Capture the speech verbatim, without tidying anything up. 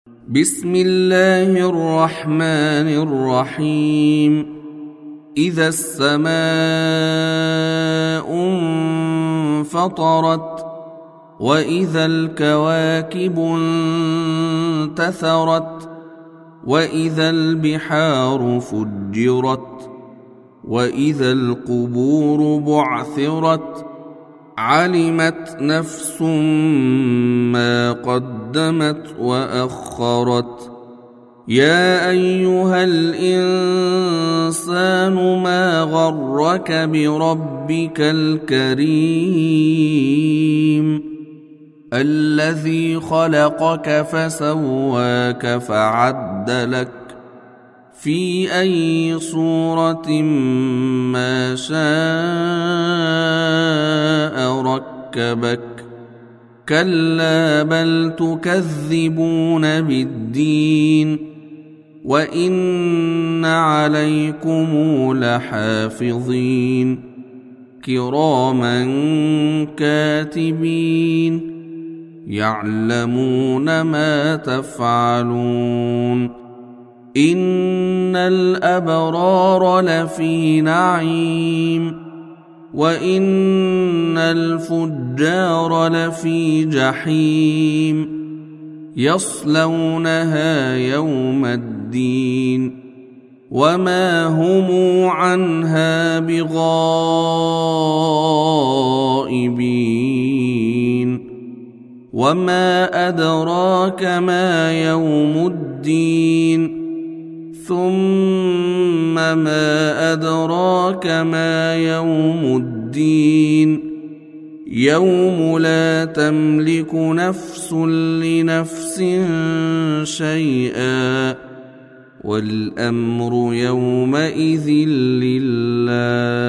بسم الله الرحمن الرحيم إذا السماء انفطرت وإذا الكواكب انتثرت وإذا البحار فجرت وإذا القبور بعثرت علمت نفس ما قدمت وأخرت يا أيها الإنسان ما غرك بربك الكريم الذي خلقك فسواك فعدلك في أي صورة ما شاء ركبك كلا بل تكذبون بالدين وإن عليكم لحافظين كراما كاتبين يعلمون ما تفعلون إن الأبرار لفي نعيم وإن الفجار لفي جحيم يصلونها يوم الدين وما هم عنها بغائبين وما أدراك ما يوم الدين ثم ما أدراك ما يوم الدين يوم لا تملك نفس لنفس شيئا والأمر يومئذ لله.